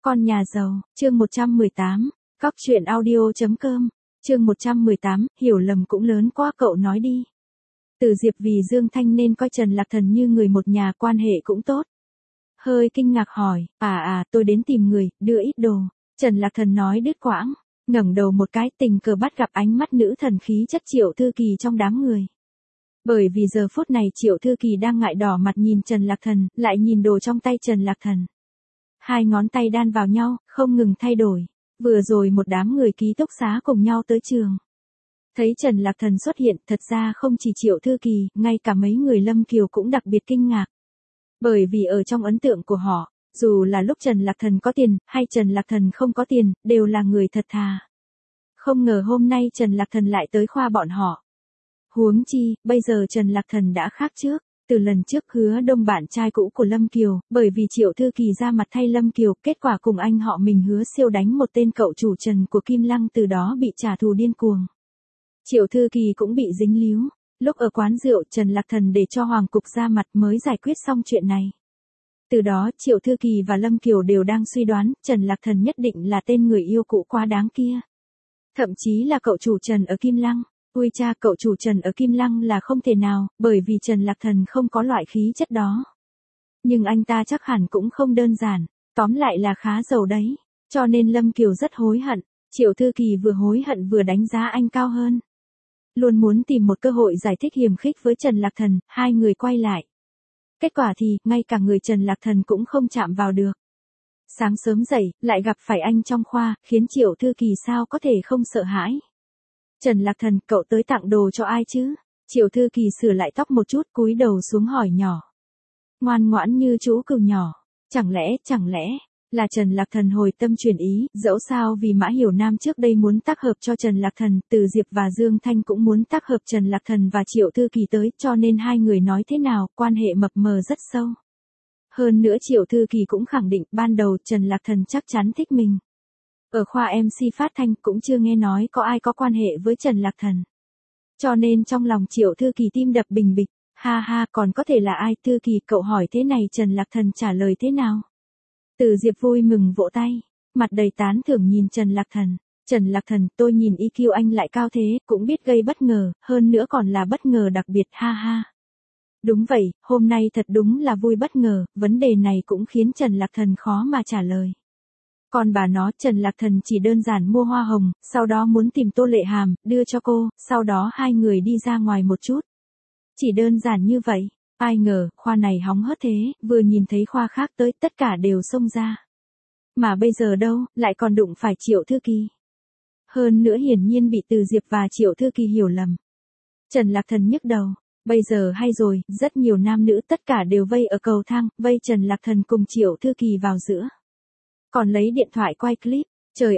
Con nhà giàu, chương 118, Cóc truyện audio.com, chương 118, hiểu lầm cũng lớn quá cậu nói đi. Từ Diệp vì Dương Thanh nên coi Trần Lạc Thần như người một nhà, quan hệ cũng tốt. Hơi kinh ngạc hỏi, tôi đến tìm người, đưa ít đồ. Trần Lạc Thần nói đứt quãng, ngẩng đầu một cái, tình cờ bắt gặp ánh mắt nữ thần khí chất Triệu Thư Kỳ trong đám người. Bởi vì giờ phút này Triệu Thư Kỳ đang ngại đỏ mặt nhìn Trần Lạc Thần, lại nhìn đồ trong tay Trần Lạc Thần. Hai ngón tay đan vào nhau, không ngừng thay đổi. Vừa rồi một đám người ký túc xá cùng nhau tới trường. Thấy Trần Lạc Thần xuất hiện, thật ra không chỉ Triệu Thư Kỳ, ngay cả mấy người Lâm Kiều cũng đặc biệt kinh ngạc. Bởi vì ở trong ấn tượng của họ, dù là lúc Trần Lạc Thần có tiền, hay Trần Lạc Thần không có tiền, đều là người thật thà. Không ngờ hôm nay Trần Lạc Thần lại tới khoa bọn họ. Huống chi, bây giờ Trần Lạc Thần đã khác trước. Từ lần trước Hứa Đông bạn trai cũ của Lâm Kiều, bởi vì Triệu Thư Kỳ ra mặt thay Lâm Kiều, kết quả cùng anh họ mình Hứa Siêu đánh một tên cậu chủ Trần của Kim Lăng, từ đó bị trả thù điên cuồng. Triệu Thư Kỳ cũng bị dính líu. Lúc ở quán rượu Trần Lạc Thần để cho Hoàng Cục ra mặt mới giải quyết xong chuyện này. Từ đó Triệu Thư Kỳ và Lâm Kiều đều đang suy đoán Trần Lạc Thần nhất định là tên người yêu cũ quá đáng kia. Thậm chí là cậu chủ Trần ở Kim Lăng. Ui cha, cậu chủ Trần ở Kim Lăng là không thể nào, bởi vì Trần Lạc Thần không có loại khí chất đó. Nhưng anh ta chắc hẳn cũng không đơn giản, tóm lại là khá giàu đấy. Cho nên Lâm Kiều rất hối hận, Triệu Thư Kỳ vừa hối hận vừa đánh giá anh cao hơn. Luôn muốn tìm một cơ hội giải thích hiềm khích với Trần Lạc Thần, hai người quay lại. Kết quả thì, ngay cả người Trần Lạc Thần cũng không chạm vào được. Sáng sớm dậy, lại gặp phải anh trong khoa, khiến Triệu Thư Kỳ sao có thể không sợ hãi. Trần Lạc Thần, cậu tới tặng đồ cho ai chứ? Triệu Thư Kỳ sửa lại tóc một chút, cúi đầu xuống hỏi nhỏ. Ngoan ngoãn như chú cừu nhỏ. Chẳng lẽ, là Trần Lạc Thần hồi tâm chuyển ý, dẫu sao vì Mã Hiểu Nam trước đây muốn tác hợp cho Trần Lạc Thần, Từ Diệp và Dương Thanh cũng muốn tác hợp Trần Lạc Thần và Triệu Thư Kỳ tới, cho nên hai người nói thế nào, quan hệ mập mờ rất sâu. Hơn nữa Triệu Thư Kỳ cũng khẳng định ban đầu Trần Lạc Thần chắc chắn thích mình. Ở khoa MC phát thanh cũng chưa nghe nói có ai có quan hệ với Trần Lạc Thần. Cho nên trong lòng Triệu Thư Kỳ tim đập bình bịch, ha, còn có thể là ai? Thư Kỳ, cậu hỏi thế này Trần Lạc Thần trả lời thế nào? Từ Diệp vui mừng vỗ tay, mặt đầy tán thưởng nhìn Trần Lạc Thần. Trần Lạc Thần, tôi nhìn EQ anh lại cao thế, cũng biết gây bất ngờ, hơn nữa còn là bất ngờ đặc biệt, ha. Đúng vậy, hôm nay thật đúng là vui bất ngờ, vấn đề này cũng khiến Trần Lạc Thần khó mà trả lời. Còn bà nó, Trần Lạc Thần chỉ đơn giản mua hoa hồng, sau đó muốn tìm Tô Lệ Hàm, đưa cho cô, sau đó hai người đi ra ngoài một chút. Chỉ đơn giản như vậy, ai ngờ, khoa này hóng hớt thế, vừa nhìn thấy khoa khác tới, tất cả đều xông ra. Mà bây giờ đâu, lại còn đụng phải Triệu Thư Kỳ. Hơn nữa hiển nhiên bị Từ Diệp và Triệu Thư Kỳ hiểu lầm. Trần Lạc Thần nhức đầu, bây giờ hay rồi, rất nhiều nam nữ tất cả đều vây ở cầu thang, vây Trần Lạc Thần cùng Triệu Thư Kỳ vào giữa. Còn lấy điện thoại quay clip, trời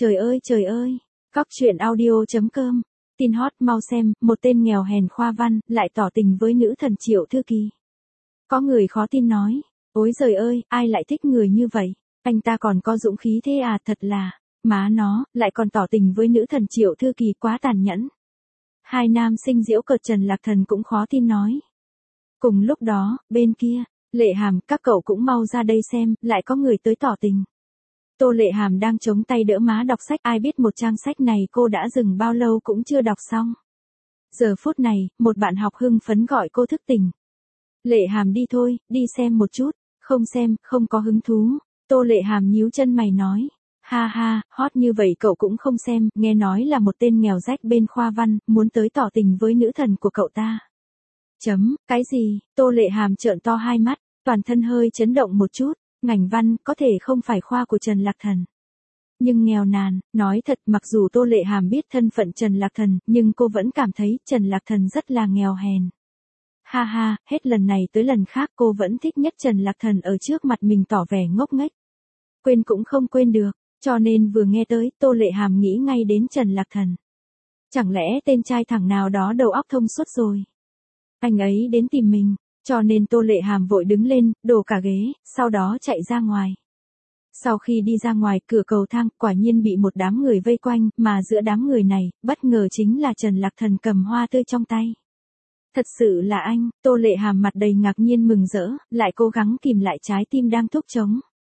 ơi, Cóc truyện audio.com, tin hot mau xem, một tên nghèo hèn khoa văn, lại tỏ tình với nữ thần Triệu Thư Kỳ. Có người khó tin nói, ôi giời ơi, ai lại thích người như vậy, anh ta còn có dũng khí thế à, thật là, má nó, lại còn tỏ tình với nữ thần Triệu Thư Kỳ, quá tàn nhẫn. Hai nam sinh giễu cợt Trần Lạc Thần cũng khó tin nói. Cùng lúc đó, bên kia, Lệ Hàm, các cậu cũng mau ra đây xem, lại có người tới tỏ tình. Tô Lệ Hàm đang chống tay đỡ má đọc sách, ai biết một trang sách này cô đã dừng bao lâu cũng chưa đọc xong. Giờ phút này, một bạn học hưng phấn gọi cô thức tỉnh. Lệ Hàm đi thôi, đi xem một chút, không xem, không có hứng thú. Tô Lệ Hàm nhíu chân mày nói, ha, hot như vậy cậu cũng không xem, nghe nói là một tên nghèo rách bên khoa văn, muốn tới tỏ tình với nữ thần của cậu ta. Cái gì? Tô Lệ Hàm trợn to hai mắt, toàn thân hơi chấn động một chút. Ngành văn, có thể không phải khoa của Trần Lạc Thần. Nhưng nghèo nàn, nói thật mặc dù Tô Lệ Hàm biết thân phận Trần Lạc Thần, nhưng cô vẫn cảm thấy Trần Lạc Thần rất là nghèo hèn. Ha, hết lần này tới lần khác cô vẫn thích nhất Trần Lạc Thần ở trước mặt mình tỏ vẻ ngốc nghếch. Quên cũng không quên được, cho nên vừa nghe tới, Tô Lệ Hàm nghĩ ngay đến Trần Lạc Thần. Chẳng lẽ tên trai thẳng nào đó đầu óc thông suốt rồi? Anh ấy đến tìm mình. Cho nên Tô Lệ Hàm vội đứng lên, đổ cả ghế, sau đó chạy ra ngoài. Sau khi đi ra ngoài cửa cầu thang, quả nhiên bị một đám người vây quanh, mà giữa đám người này, bất ngờ chính là Trần Lạc Thần cầm hoa tươi trong tay. Thật sự là anh, Tô Lệ Hàm mặt đầy ngạc nhiên mừng rỡ, lại cố gắng kìm lại trái tim đang thúc trống.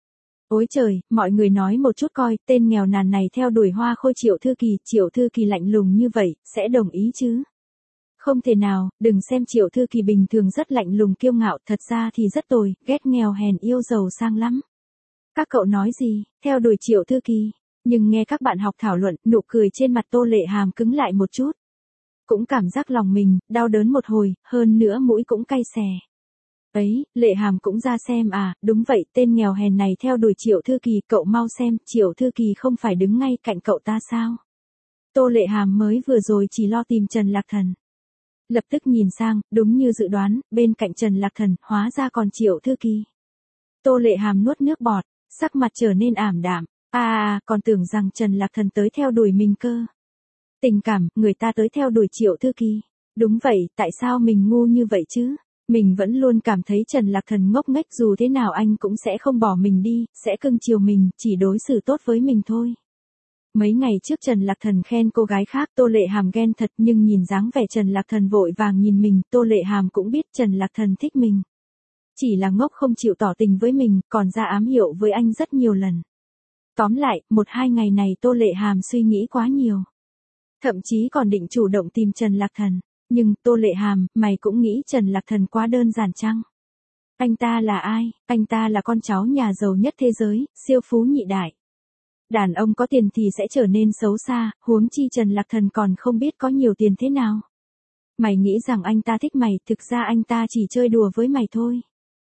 Ôi trời, mọi người nói một chút coi, tên nghèo nàn này theo đuổi Hoa Khôi Triệu Thư Kỳ lạnh lùng như vậy, sẽ đồng ý chứ? Không thể nào, đừng xem Triệu Thư Kỳ bình thường rất lạnh lùng kiêu ngạo, thật ra thì rất tồi, ghét nghèo hèn yêu giàu sang lắm. Các cậu nói gì, theo đuổi Triệu Thư Kỳ? Nhưng nghe các bạn học thảo luận, nụ cười trên mặt Tô Lệ Hàm cứng lại một chút. Cũng cảm giác lòng mình, đau đớn một hồi, hơn nữa mũi cũng cay xè. Ấy, Lệ Hàm cũng ra xem à, đúng vậy, tên nghèo hèn này theo đuổi Triệu Thư Kỳ, cậu mau xem, Triệu Thư Kỳ không phải đứng ngay cạnh cậu ta sao? Tô Lệ Hàm mới vừa rồi chỉ lo tìm Trần Lạc Thần. Lập tức nhìn sang, đúng như dự đoán, bên cạnh Trần Lạc Thần, hóa ra còn Triệu Thư Kỳ. Tô Lệ Hàm nuốt nước bọt, sắc mặt trở nên ảm đạm, còn tưởng rằng Trần Lạc Thần tới theo đuổi mình cơ. Tình cảm, người ta tới theo đuổi Triệu Thư Kỳ. Đúng vậy, tại sao mình ngu như vậy chứ? Mình vẫn luôn cảm thấy Trần Lạc Thần ngốc nghếch, dù thế nào anh cũng sẽ không bỏ mình đi, sẽ cưng chiều mình, chỉ đối xử tốt với mình thôi. Mấy ngày trước Trần Lạc Thần khen cô gái khác, Tô Lệ Hàm ghen thật, nhưng nhìn dáng vẻ Trần Lạc Thần vội vàng nhìn mình, Tô Lệ Hàm cũng biết Trần Lạc Thần thích mình. Chỉ là ngốc không chịu tỏ tình với mình, còn ra ám hiệu với anh rất nhiều lần. Tóm lại, 1-2 ngày này Tô Lệ Hàm suy nghĩ quá nhiều. Thậm chí còn định chủ động tìm Trần Lạc Thần. Nhưng, Tô Lệ Hàm, mày cũng nghĩ Trần Lạc Thần quá đơn giản chăng? Anh ta là ai? Anh ta là con cháu nhà giàu nhất thế giới, siêu phú nhị đại. Đàn ông có tiền thì sẽ trở nên xấu xa, huống chi Trần Lạc Thần còn không biết có nhiều tiền thế nào. Mày nghĩ rằng anh ta thích mày, thực ra anh ta chỉ chơi đùa với mày thôi.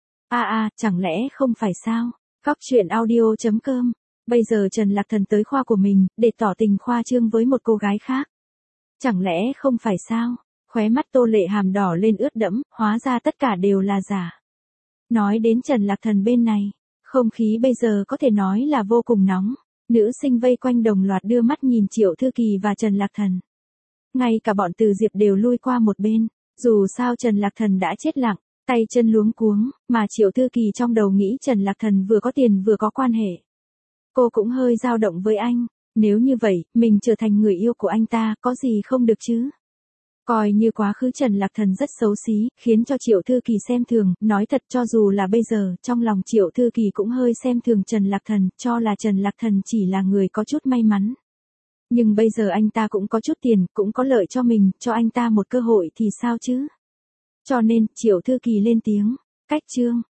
Chẳng lẽ không phải sao? Cóc truyện audio.com. Bây giờ Trần Lạc Thần tới khoa của mình, để tỏ tình khoa trương với một cô gái khác. Chẳng lẽ không phải sao? Khóe mắt Tô Lệ Hàm đỏ lên ướt đẫm, hóa ra tất cả đều là giả. Nói đến Trần Lạc Thần bên này, không khí bây giờ có thể nói là vô cùng nóng. Nữ sinh vây quanh đồng loạt đưa mắt nhìn Triệu Thư Kỳ và Trần Lạc Thần. Ngay cả bọn Từ Diệp đều lui qua một bên, dù sao Trần Lạc Thần đã chết lặng, tay chân luống cuống, mà Triệu Thư Kỳ trong đầu nghĩ Trần Lạc Thần vừa có tiền vừa có quan hệ. Cô cũng hơi dao động với anh, nếu như vậy, mình trở thành người yêu của anh ta, có gì không được chứ? Coi như quá khứ Trần Lạc Thần rất xấu xí, khiến cho Triệu Thư Kỳ xem thường, nói thật cho dù là bây giờ, trong lòng Triệu Thư Kỳ cũng hơi xem thường Trần Lạc Thần, cho là Trần Lạc Thần chỉ là người có chút may mắn. Nhưng bây giờ anh ta cũng có chút tiền, cũng có lợi cho mình, cho anh ta một cơ hội thì sao chứ? Cho nên, Triệu Thư Kỳ lên tiếng, cách chương.